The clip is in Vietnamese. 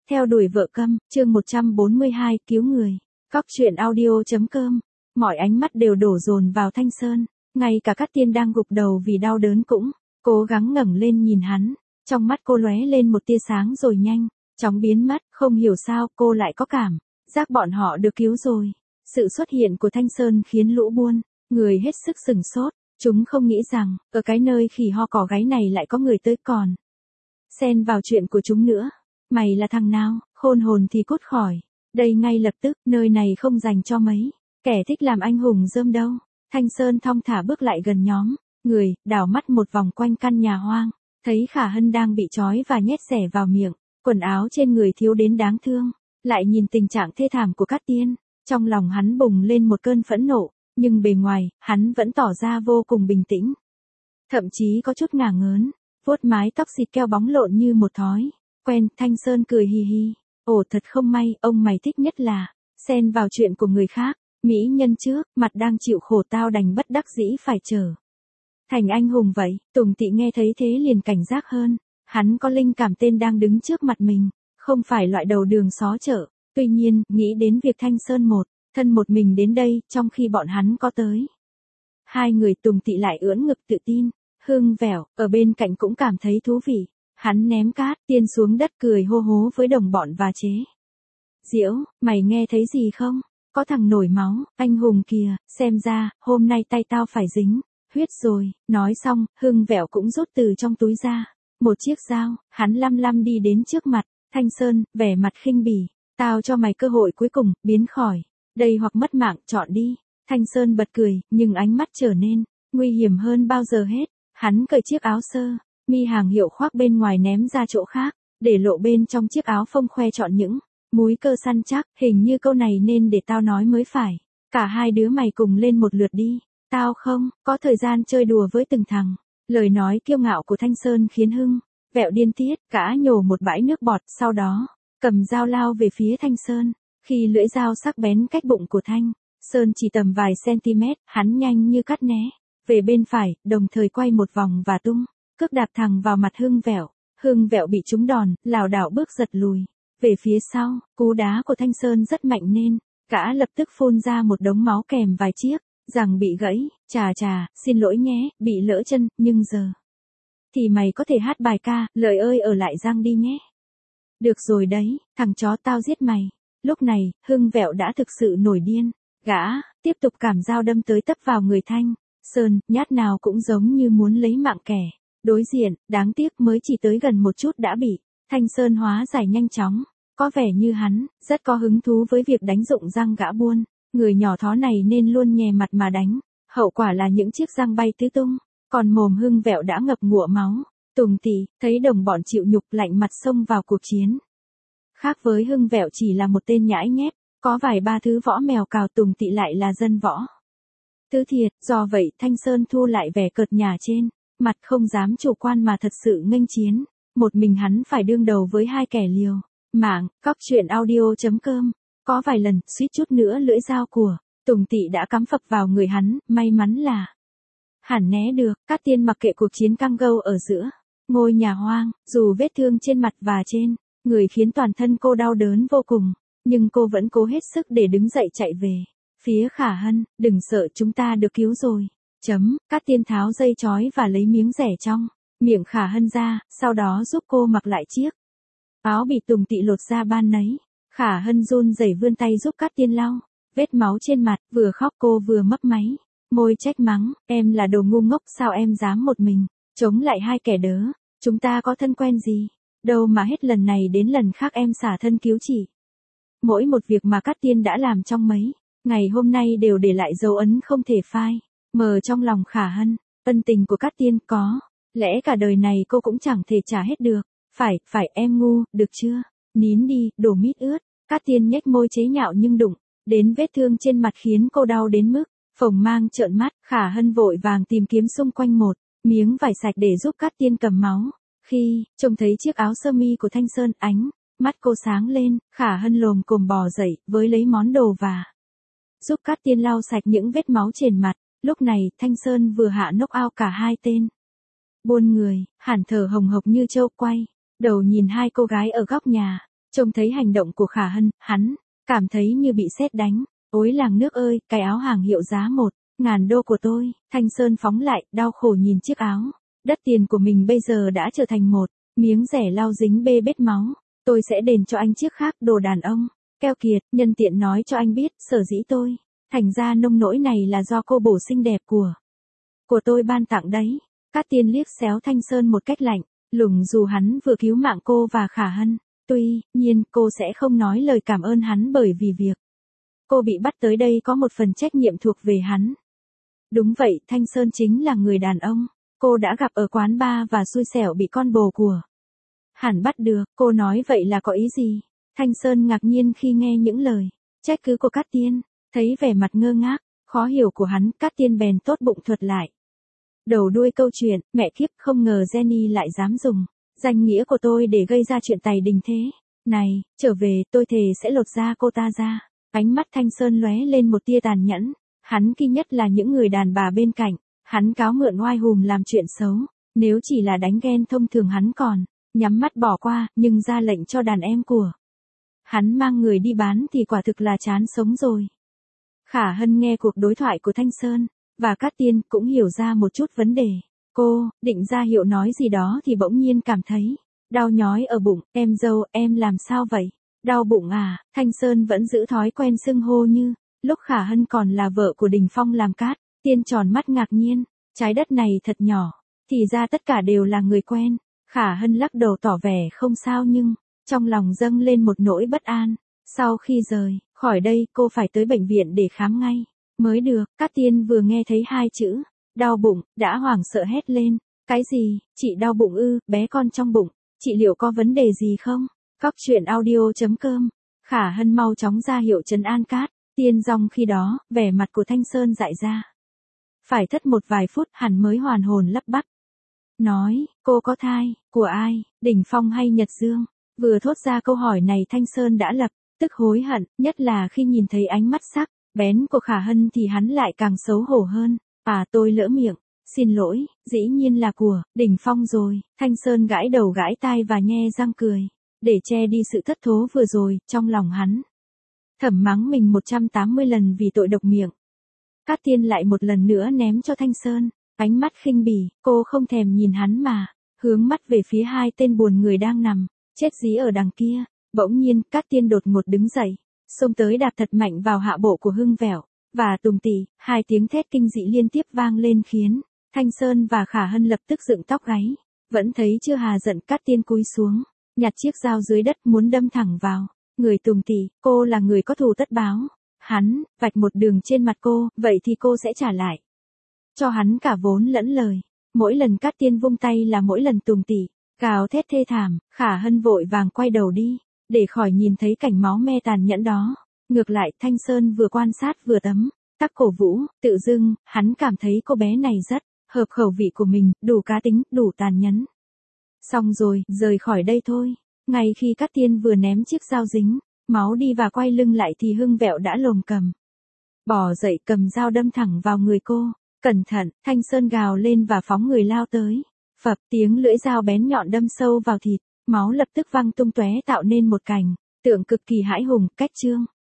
Theo đuổi vợ câm, chương 142, cứu người. Cóc truyện audio.com. Mọi ánh mắt đều đổ dồn vào Thanh Sơn, ngay cả Cát Tiên đang gục đầu vì đau đớn cũng cố gắng ngẩng lên nhìn hắn. Trong mắt cô lóe lên một tia sáng rồi nhanh chóng biến mất, không hiểu sao cô lại có cảm giác bọn họ được cứu rồi. Sự xuất hiện của Thanh Sơn khiến lũ buôn người hết sức sửng sốt, chúng không nghĩ rằng ở cái nơi khỉ ho cỏ gáy này lại có người tới còn xen vào chuyện của chúng nữa. Mày là thằng nào, khôn hồn thì cút khỏi đây ngay lập tức, nơi này không dành cho mấy kẻ thích làm anh hùng rơm đâu. Thanh Sơn thong thả bước lại gần nhóm người, đảo mắt một vòng quanh căn nhà hoang, thấy Khả Hân đang bị trói và nhét rẻ vào miệng, quần áo trên người thiếu đến đáng thương, lại nhìn tình trạng thê thảm của Cát Tiên, trong lòng hắn bùng lên một cơn phẫn nộ, nhưng bề ngoài, hắn vẫn tỏ ra vô cùng bình tĩnh. Thậm chí có chút ngả ngớn, vuốt mái tóc xịt keo bóng lộn như một thói quen. Thanh Sơn cười hì hì, ồ thật không may, ông mày thích nhất là xen vào chuyện của người khác. Mỹ nhân trước, mặt đang chịu khổ tao đành bất đắc dĩ phải trở thành anh hùng vậy. Tùng Tị nghe thấy thế liền cảnh giác hơn, hắn có linh cảm tên đang đứng trước mặt mình không phải loại đầu đường xó chợ. Tuy nhiên, nghĩ đến việc Thanh Sơn một thân một mình đến đây, trong khi bọn hắn có tới hai người, Tùng Tị lại ưỡn ngực tự tin. Hưng Vẻo ở bên cạnh cũng cảm thấy thú vị, hắn ném Cát Tiên xuống đất cười hô hố với đồng bọn và chế giễu, mày nghe thấy gì không? Có thằng nổi máu, anh hùng kìa, xem ra, hôm nay tay tao phải dính huyết rồi. Nói xong, Hưng Vẻo cũng rút từ trong túi ra một chiếc dao, hắn lăm lăm đi đến trước mặt Thanh Sơn, vẻ mặt khinh bỉ, tao cho mày cơ hội cuối cùng, biến khỏi đây hoặc mất mạng, chọn đi. Thanh Sơn bật cười, nhưng ánh mắt trở nên nguy hiểm hơn bao giờ hết. Hắn cởi chiếc áo sơ mi hàng hiệu khoác bên ngoài ném ra chỗ khác, để lộ bên trong chiếc áo phông khoe chọn những múi cơ săn chắc. Hình như câu này nên để tao nói mới phải. Cả hai đứa mày cùng lên một lượt đi, tao không có thời gian chơi đùa với từng thằng. Lời nói kiêu ngạo của Thanh Sơn khiến Hưng Vẹo điên tiết, cả nhổ một bãi nước bọt, sau đó cầm dao lao về phía Thanh Sơn. Khi lưỡi dao sắc bén cách bụng của Thanh Sơn chỉ tầm vài cm, hắn nhanh như cắt né về bên phải, đồng thời quay một vòng và tung cước đạp thẳng vào mặt Hưng Vẹo. Hưng Vẹo bị trúng đòn, lảo đảo bước giật lùi về phía sau. Cú đá của Thanh Sơn rất mạnh nên gã lập tức phun ra một đống máu kèm vài chiếc răng bị gãy. Chà, xin lỗi nhé, bị lỡ chân, nhưng giờ thì mày có thể hát bài ca, lời ơi ở lại răng đi nhé. Được rồi đấy, thằng chó tao giết mày. Lúc này, Hưng Vẹo đã thực sự nổi điên, gã tiếp tục cảm dao đâm tới tấp vào người Thanh Sơn, nhát nào cũng giống như muốn lấy mạng kẻ đối diện. Đáng tiếc mới chỉ tới gần một chút đã bị Thanh Sơn hóa giải nhanh chóng. Có vẻ như hắn rất có hứng thú với việc đánh dụng răng gã buôn người nhỏ thó này nên luôn nhè mặt mà đánh. Hậu quả là những chiếc răng bay tứ tung, còn mồm Hưng Vẹo đã ngập ngụa máu. Tùng Tị thấy đồng bọn chịu nhục lạnh mặt xông vào cuộc chiến. Khác với Hưng Vẹo chỉ là một tên nhãi nhép, có vài ba thứ võ mèo cào, Tùng Tị lại là dân võ tứ thiệt. Do vậy Thanh Sơn thu lại vẻ cợt nhả trên mặt, không dám chủ quan mà thật sự nghênh chiến. Một mình hắn phải đương đầu với hai kẻ liều mạng. Cóc truyện audio.com. Có vài lần suýt chút nữa lưỡi dao của Tùng Tị đã cắm phập vào người hắn, may mắn là hẳn né được. Cát Tiên mặc kệ cuộc chiến căng gâu ở giữa ngôi nhà hoang, dù vết thương trên mặt và trên người khiến toàn thân cô đau đớn vô cùng, nhưng cô vẫn cố hết sức để đứng dậy chạy về phía Khả Hân. Đừng sợ, chúng ta được cứu rồi. Cát Tiên tháo dây chói và lấy miếng rẻ trong miệng Khả Hân ra, sau đó giúp cô mặc lại chiếc áo bị Tùng Tị lột ra ban nấy. Khả Hân run rẩy vươn tay giúp Cát Tiên lau vết máu trên mặt, vừa khóc cô vừa mấp máy môi trách mắng, em là đồ ngu ngốc, sao em dám một mình chống lại hai kẻ đớ, chúng ta có thân quen gì đâu mà hết lần này đến lần khác em xả thân cứu chị. Mỗi một việc mà Cát Tiên đã làm trong mấy ngày hôm nay đều để lại dấu ấn không thể phai mờ trong lòng Khả Hân. Ân tình của Cát Tiên có lẽ cả đời này cô cũng chẳng thể trả hết được. Phải em ngu, được chưa? Nín đi, đồ mít ướt. Cát Tiên nhếch môi chế nhạo nhưng đụng đến vết thương trên mặt khiến cô đau đến mức phồng mang trợn mắt. Khả Hân vội vàng tìm kiếm xung quanh một miếng vải sạch để giúp Cát Tiên cầm máu. Khi trông thấy chiếc áo sơ mi của Thanh Sơn, ánh mắt cô sáng lên. Khả Hân lồm cồm bò dậy với lấy món đồ và giúp Cát Tiên lau sạch những vết máu trên mặt. Lúc này Thanh Sơn vừa hạ knock out cả hai tên buôn người, hẳn thở hồng hộc như trâu quay đầu nhìn hai cô gái ở góc nhà. Trông thấy hành động của Khả Hân, hắn cảm thấy như bị sét đánh. Ôi làng nước ơi, cái áo hàng hiệu giá 1.000 đô của tôi. Thanh Sơn phóng lại, đau khổ nhìn chiếc áo. Đất tiền của mình bây giờ đã trở thành một miếng rẻ lau dính bê bết máu. Tôi sẽ đền cho anh chiếc khác, đồ đàn ông. Keo kiệt, nhân tiện nói cho anh biết, sở dĩ tôi thành ra nông nỗi này là do cô bổ xinh đẹp của tôi ban tặng đấy. Cát Tiên liếc xéo Thanh Sơn một cách lạnh lùng, dù hắn vừa cứu mạng cô và Khả Hân. Tuy nhiên cô sẽ không nói lời cảm ơn hắn bởi vì việc cô bị bắt tới đây có một phần trách nhiệm thuộc về hắn. Đúng vậy, Thanh Sơn chính là người đàn ông cô đã gặp ở quán bar và xui xẻo bị con bồ của hắn bắt được. Cô nói vậy là có ý gì? Thanh Sơn ngạc nhiên khi nghe những lời trách cứ của Cát Tiên. Thấy vẻ mặt ngơ ngác, khó hiểu của hắn, Cát Tiên bèn tốt bụng thuật lại đầu đuôi câu chuyện. Mẹ kiếp, không ngờ Jenny lại dám dùng danh nghĩa của tôi để gây ra chuyện tày đình thế này. Trở về, tôi thề sẽ lột da cô ta ra. Ánh mắt Thanh Sơn lóe lên một tia tàn nhẫn. Hắn kinh nhất là những người đàn bà bên cạnh. Hắn cáo mượn oai hùm làm chuyện xấu. Nếu chỉ là đánh ghen thông thường hắn còn nhắm mắt bỏ qua, nhưng ra lệnh cho đàn em của hắn mang người đi bán thì quả thực là chán sống rồi. Khả Hân nghe cuộc đối thoại của Thanh Sơn và Cát Tiên cũng hiểu ra một chút vấn đề. Cô định ra hiệu nói gì đó thì bỗng nhiên cảm thấy đau nhói ở bụng. Em dâu, em làm sao vậy? Đau bụng à? Thanh Sơn vẫn giữ thói quen xưng hô như lúc Khả Hân còn là vợ của Đình Phong làm. Cát Tiên tròn mắt ngạc nhiên. Trái đất này thật nhỏ, thì ra tất cả đều là người quen. Khả Hân lắc đầu tỏ vẻ không sao, nhưng trong lòng dâng lên một nỗi bất an. Sau khi rời khỏi đây, cô phải tới bệnh viện để khám ngay mới được. Cát Tiên vừa nghe thấy hai chữ đau bụng đã hoảng sợ hét lên. Cái gì? Chị đau bụng ư? Bé con trong bụng chị liệu có vấn đề gì không? Coctruyện.audio.com. Khả Hân mau chóng ra hiệu trấn an Cát Tiên, dòng khi đó vẻ mặt của Thanh Sơn dại ra. Phải thất một vài phút hắn mới hoàn hồn lắp bắp nói, cô có thai, của ai, Đình Phong hay Nhật Dương? Vừa thốt ra câu hỏi này Thanh Sơn đã lập tức hối hận, nhất là khi nhìn thấy ánh mắt sắc bén của Khả Hân thì hắn lại càng xấu hổ hơn. À, tôi lỡ miệng, xin lỗi, dĩ nhiên là của Đình Phong rồi. Thanh Sơn gãi đầu gãi tai và nhe răng cười, để che đi sự thất thố vừa rồi. Trong lòng hắn thầm mắng mình 180 lần vì tội độc miệng. Cát Tiên lại một lần nữa ném cho Thanh Sơn ánh mắt khinh bỉ. Cô không thèm nhìn hắn mà hướng mắt về phía hai tên buồn người đang nằm chết dí ở đằng kia. Bỗng nhiên, Cát Tiên đột ngột đứng dậy, xông tới đạp thật mạnh vào hạ bộ của Hưng Vẹo và Tùng Tỷ. Hai tiếng thét kinh dị liên tiếp vang lên khiến Thanh Sơn và Khả Hân lập tức dựng tóc gáy. Vẫn thấy chưa hà giận, Cát Tiên cúi xuống, nhặt chiếc dao dưới đất muốn đâm thẳng vào người Tùng Tỷ. Cô là người có thù tất báo. Hắn vạch một đường trên mặt cô, vậy thì cô sẽ trả lại cho hắn cả vốn lẫn lời. Mỗi lần Cát Tiên vung tay là mỗi lần Tùng Tỷ gào thét thê thảm. Khả Hân vội vàng quay đầu đi để khỏi nhìn thấy cảnh máu me tàn nhẫn đó. Ngược lại, Thanh Sơn vừa quan sát vừa tấm tắc cổ vũ. Tự dưng hắn cảm thấy cô bé này rất hợp khẩu vị của mình, đủ cá tính, đủ tàn nhẫn. Xong rồi, rời khỏi đây thôi. Ngay khi Cát Tiên vừa ném chiếc dao dính máu đi và quay lưng lại thì Hưng Vẹo đã lồm cồm bò dậy, cầm dao đâm thẳng vào người cô. Cẩn thận! Thanh Sơn gào lên và phóng người lao tới. Phập, tiếng lưỡi dao bén nhọn đâm sâu vào thịt, máu lập tức văng tung tóe tạo nên một cảnh tượng cực kỳ hãi hùng. Cách chương